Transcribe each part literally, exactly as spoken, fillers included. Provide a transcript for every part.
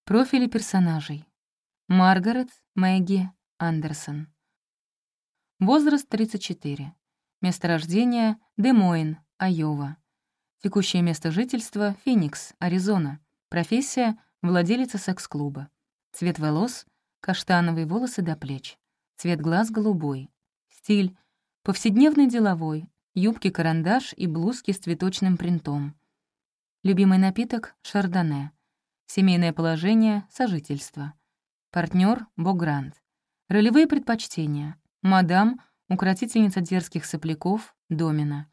Профили персонажей. Маргарет Мэгги Андерсон. Возраст тридцать четыре. Место рождения — Де-Мойн, Айова. Текущее место жительства — Феникс, Аризона. Профессия — владелица секс-клуба. Цвет волос — каштановые волосы до плеч. Цвет глаз — голубой. Стиль — повседневный деловой, юбки-карандаш и блузки с цветочным принтом. Любимый напиток — шардоне. Семейное положение — сожительство. Партнер — Богрант. Ролевые предпочтения — мадам, укротительница дерзких сопляков, домина.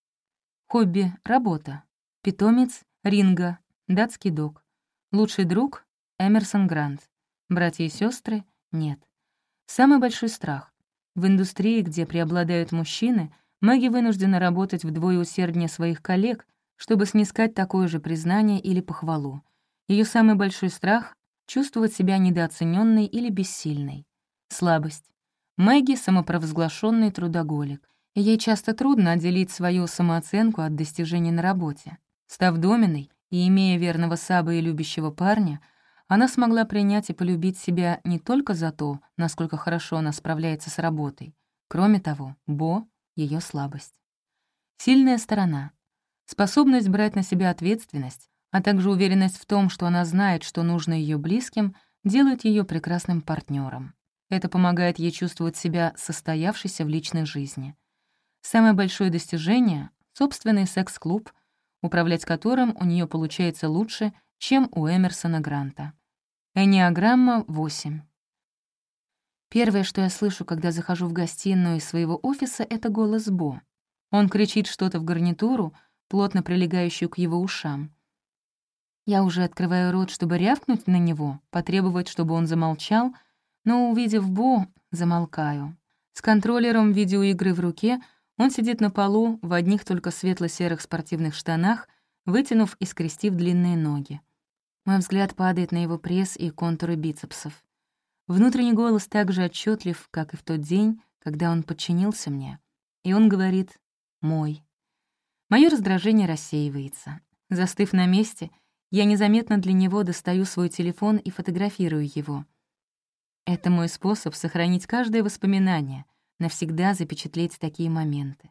Хобби — работа. Питомец — Ринго, датский дог. Лучший друг — Эмерсон Грант. Братья и сестры — нет. Самый большой страх. В индустрии, где преобладают мужчины, Мэгги вынуждена работать вдвое усерднее своих коллег, чтобы снискать такое же признание или похвалу. Ее самый большой страх — чувствовать себя недооцененной или бессильной. Слабость. Мэгги — самопровозглашенный трудоголик, и ей часто трудно отделить свою самооценку от достижений на работе. Став доменой и имея верного саба и любящего парня, она смогла принять и полюбить себя не только за то, насколько хорошо она справляется с работой. Кроме того, Бо — ее слабость. Сильная сторона. Способность брать на себя ответственность, а также уверенность в том, что она знает, что нужно ее близким, делают ее прекрасным партнером. Это помогает ей чувствовать себя состоявшейся в личной жизни. Самое большое достижение — собственный секс-клуб, управлять которым у нее получается лучше, чем у Эмерсона Гранта. Эннеаграмма восемь. Первое, что я слышу, когда захожу в гостиную из своего офиса, — это голос Бо. Он кричит что-то в гарнитуру, плотно прилегающую к его ушам. Я уже открываю рот, чтобы рявкнуть на него, потребовать, чтобы он замолчал, но, увидев Бо, замолкаю. С контроллером видеоигры в руке он сидит на полу в одних только светло-серых спортивных штанах, вытянув и скрестив длинные ноги. Мой взгляд падает на его пресс и контуры бицепсов. Внутренний голос так же отчетлив, как и в тот день, когда он подчинился мне. И он говорит «мой». Моё раздражение рассеивается. Застыв на месте, я незаметно для него достаю свой телефон и фотографирую его. Это мой способ сохранить каждое воспоминание, навсегда запечатлеть такие моменты.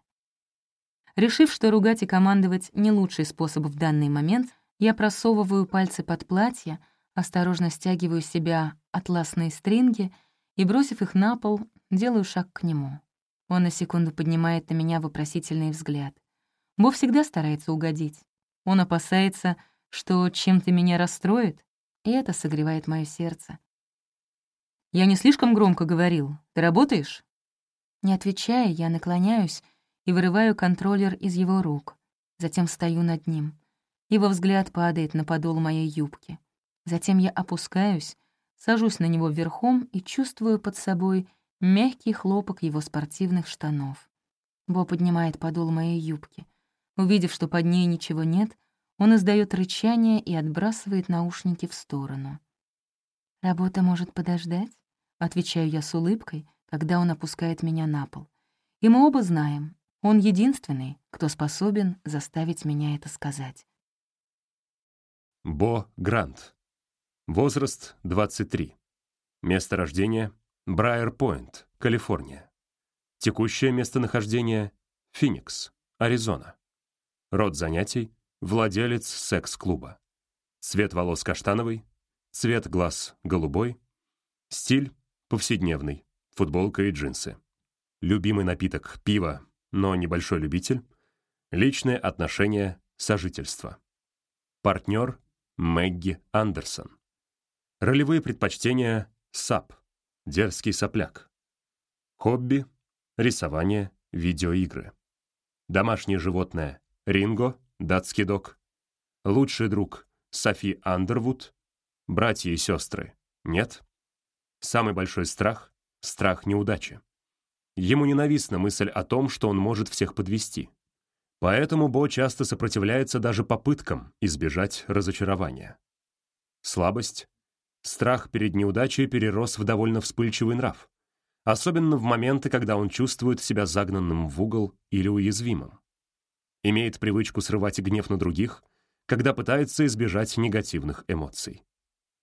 Решив, что ругать и командовать — не лучший способ в данный момент, я просовываю пальцы под платье, осторожно стягиваю с себя атласные стринги и, бросив их на пол, делаю шаг к нему. Он на секунду поднимает на меня вопросительный взгляд. Бо всегда старается угодить. Он опасается, что чем-то меня расстроит, и это согревает моё сердце. «Я не слишком громко говорил. Ты работаешь?» Не отвечая, я наклоняюсь и вырываю контроллер из его рук. Затем стою над ним. Его взгляд падает на подол моей юбки. Затем я опускаюсь, сажусь на него верхом и чувствую под собой мягкий хлопок его спортивных штанов. Бо поднимает подол моей юбки. Увидев, что под ней ничего нет, он издаёт рычание и отбрасывает наушники в сторону. «Работа может подождать?» — отвечаю я с улыбкой, когда он опускает меня на пол. И мы оба знаем, он единственный, кто способен заставить меня это сказать. Бо Грант. Возраст — двадцать три. Место рождения — Брайер-Пойнт, Калифорния. Текущее местонахождение — Феникс, Аризона. Род занятий — владелец секс-клуба. Цвет волос каштановый, цвет глаз голубой. Стиль — повседневный, футболка и джинсы. Любимый напиток — пиво, но небольшой любитель. Личные отношения — сожительство. Партнер — Мэгги Андерсон. Ролевые предпочтения — сап, дерзкий сопляк. Хобби — рисование, видеоигры. Домашнее животное — Ринго, датский дог. Лучший друг — Софи Андервуд. Братья и сестры — нет. Самый большой страх — страх неудачи. Ему ненавистна мысль о том, что он может всех подвести. Поэтому Бо часто сопротивляется даже попыткам избежать разочарования. Слабость — страх перед неудачей перерос в довольно вспыльчивый нрав, особенно в моменты, когда он чувствует себя загнанным в угол или уязвимым. Имеет привычку срывать гнев на других, когда пытается избежать негативных эмоций.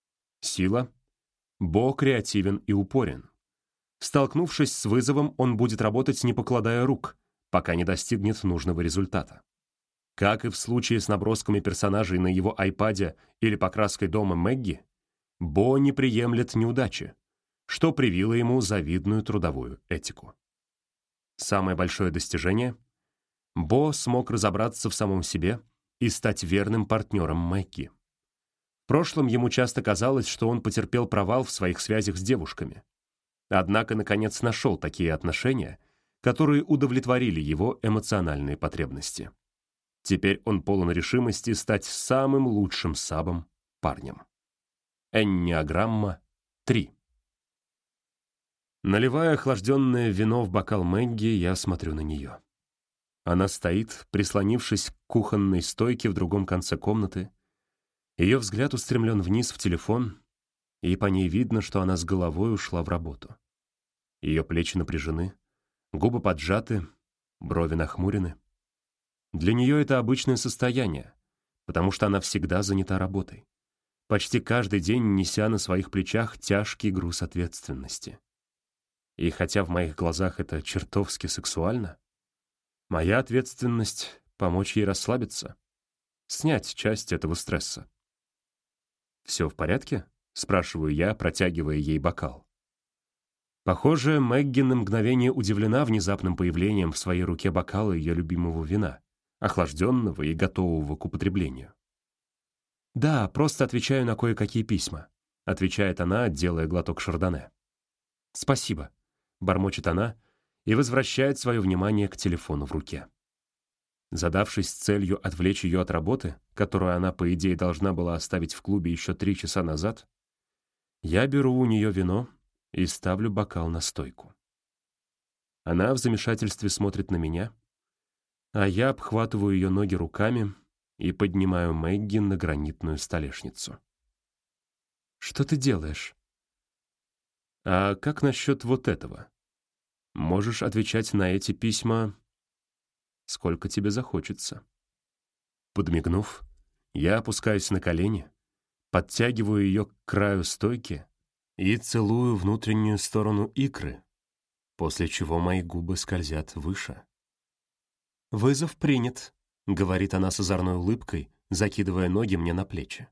Сила. Бо креативен и упорен. Столкнувшись с вызовом, он будет работать, не покладая рук, пока не достигнет нужного результата. Как и в случае с набросками персонажей на его айпаде или покраской дома Мэгги, Бо не приемлет неудачи, что привило ему завидную трудовую этику. Самое большое достижение — Бо смог разобраться в самом себе и стать верным партнером Мэгги. В прошлом ему часто казалось, что он потерпел провал в своих связях с девушками. Однако, наконец, нашел такие отношения, которые удовлетворили его эмоциональные потребности. Теперь он полон решимости стать самым лучшим сабом парнем. Эннеаграмма три. Наливая охлажденное вино в бокал Мэгги, я смотрю на нее. Она стоит, прислонившись к кухонной стойке в другом конце комнаты. Ее взгляд устремлен вниз в телефон, и по ней видно, что она с головой ушла в работу. Ее плечи напряжены, губы поджаты, брови нахмурены. Для нее это обычное состояние, потому что она всегда занята работой, почти каждый день неся на своих плечах тяжкий груз ответственности. И хотя в моих глазах это чертовски сексуально, моя ответственность — помочь ей расслабиться, снять часть этого стресса. «Все в порядке?» — спрашиваю я, протягивая ей бокал. Похоже, Мэгги на мгновение удивлена внезапным появлением в своей руке бокала ее любимого вина, охлажденного и готового к употреблению. «Да, просто отвечаю на кое-какие письма», — отвечает она, делая глоток шардоне. «Спасибо», — бормочет она и возвращает свое внимание к телефону в руке. Задавшись целью отвлечь ее от работы, которую она, по идее, должна была оставить в клубе еще три часа назад, я беру у нее вино и ставлю бокал на стойку. Она в замешательстве смотрит на меня, а я обхватываю ее ноги руками и поднимаю Мэгги на гранитную столешницу. «Что ты делаешь?» «А как насчет вот этого? Можешь отвечать на эти письма, сколько тебе захочется». Подмигнув, я опускаюсь на колени, подтягиваю ее к краю стойки и целую внутреннюю сторону икры, после чего мои губы скользят выше. «Вызов принят», — говорит она с озорной улыбкой, закидывая ноги мне на плечи.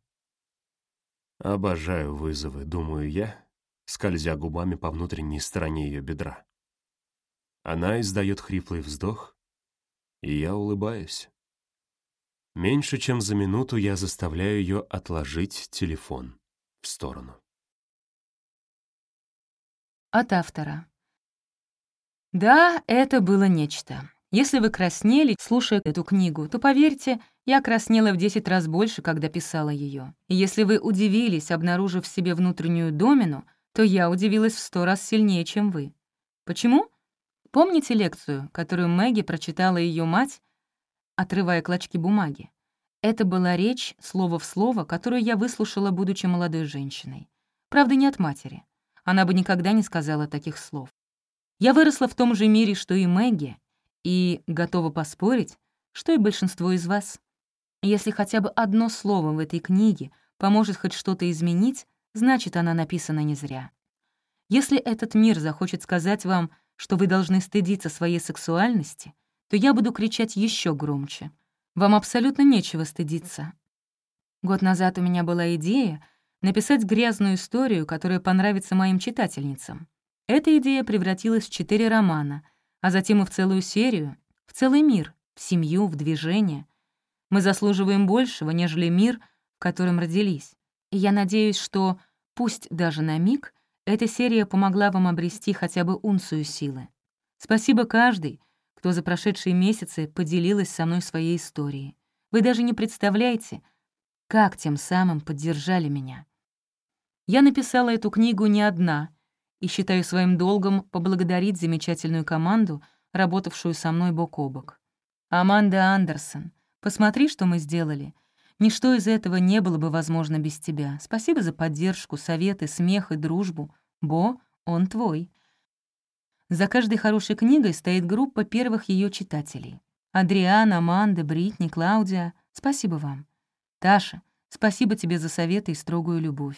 «Обожаю вызовы», — думаю я, скользя губами по внутренней стороне ее бедра. Она издает хриплый вздох, и я улыбаюсь. Меньше чем за минуту я заставляю ее отложить телефон в сторону. От автора. Да, это было нечто. Если вы краснели, слушая эту книгу, то, поверьте, я краснела в десять раз больше, когда писала ее. И если вы удивились, обнаружив в себе внутреннюю домину, то я удивилась в сто раз сильнее, чем вы. Почему? Помните лекцию, которую Мэгги прочитала ее мать, отрывая клочки бумаги? Это была речь, слово в слово, которую я выслушала, будучи молодой женщиной. Правда, не от матери. Она бы никогда не сказала таких слов. Я выросла в том же мире, что и Мэгги, и готова поспорить, что и большинство из вас. Если хотя бы одно слово в этой книге поможет хоть что-то изменить, значит, она написана не зря. Если этот мир захочет сказать вам, что вы должны стыдиться своей сексуальности, то я буду кричать еще громче. Вам абсолютно нечего стыдиться. Год назад у меня была идея написать грязную историю, которая понравится моим читательницам. Эта идея превратилась в четыре романа, а затем и в целую серию, в целый мир, в семью, в движение. Мы заслуживаем большего, нежели мир, в котором родились. И я надеюсь, что, пусть даже на миг, эта серия помогла вам обрести хотя бы унцию силы. Спасибо каждой, кто за прошедшие месяцы поделилась со мной своей историей. Вы даже не представляете, как тем самым поддержали меня. Я написала эту книгу не одна и считаю своим долгом поблагодарить замечательную команду, работавшую со мной бок о бок. Аманда Андерсон, посмотри, что мы сделали. Ничто из этого не было бы возможно без тебя. Спасибо за поддержку, советы, смех и дружбу. Бо, он твой. За каждой хорошей книгой стоит группа первых ее читателей. Адриан, Аманда, Бритни, Клаудия, спасибо вам. Таша, спасибо тебе за советы и строгую любовь.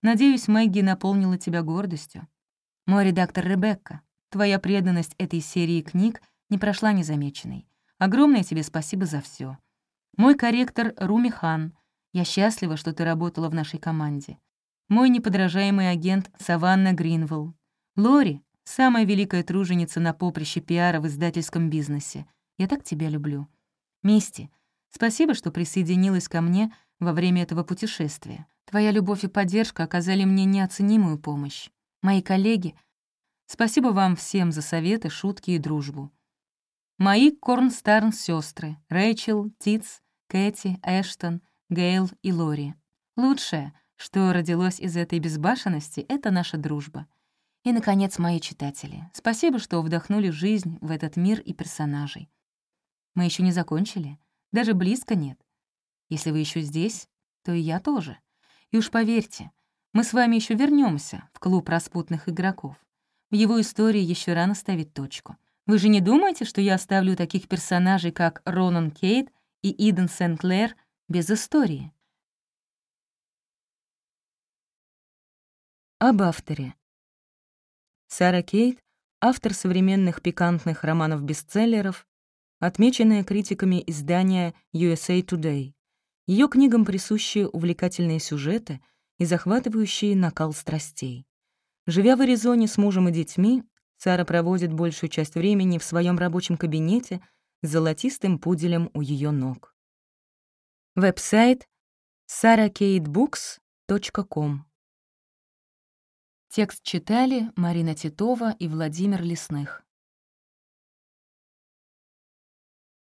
Надеюсь, Мэгги наполнила тебя гордостью. Мой редактор Ребекка, твоя преданность этой серии книг не прошла незамеченной. Огромное тебе спасибо за все. Мой корректор Руми Хан, я счастлива, что ты работала в нашей команде. Мой неподражаемый агент Саванна Гринвелл. Лори — самая великая труженица на поприще пиара в издательском бизнесе. Я так тебя люблю. Мисти, спасибо, что присоединилась ко мне во время этого путешествия. Твоя любовь и поддержка оказали мне неоценимую помощь. Мои коллеги, спасибо вам всем за советы, шутки и дружбу. Мои Корнстарн-сёстры — Рэйчел, Титс, Кэти, Эштон, Гейл и Лори. Лучшее, что родилось из этой безбашенности, — это наша дружба. И, наконец, мои читатели. Спасибо, что вдохнули жизнь в этот мир и персонажей. Мы еще не закончили, даже близко нет. Если вы еще здесь, то и я тоже. И уж поверьте, мы с вами еще вернемся в клуб распутных игроков. В его истории еще рано ставить точку. Вы же не думаете, что я оставлю таких персонажей, как Ронан Кейт и Иден Сент-Клэр, без истории? Об авторе. Сара Кейт — автор современных пикантных романов-бестселлеров, отмеченная критиками издания ю эс эй Today. Ее книгам присущи увлекательные сюжеты и захватывающий накал страстей. Живя в Аризоне с мужем и детьми, Сара проводит большую часть времени в своем рабочем кабинете с золотистым пуделем у ее ног. Веб-сайт сара кейт букс точка ком. Текст читали Марина Титова и Владимир Лесных.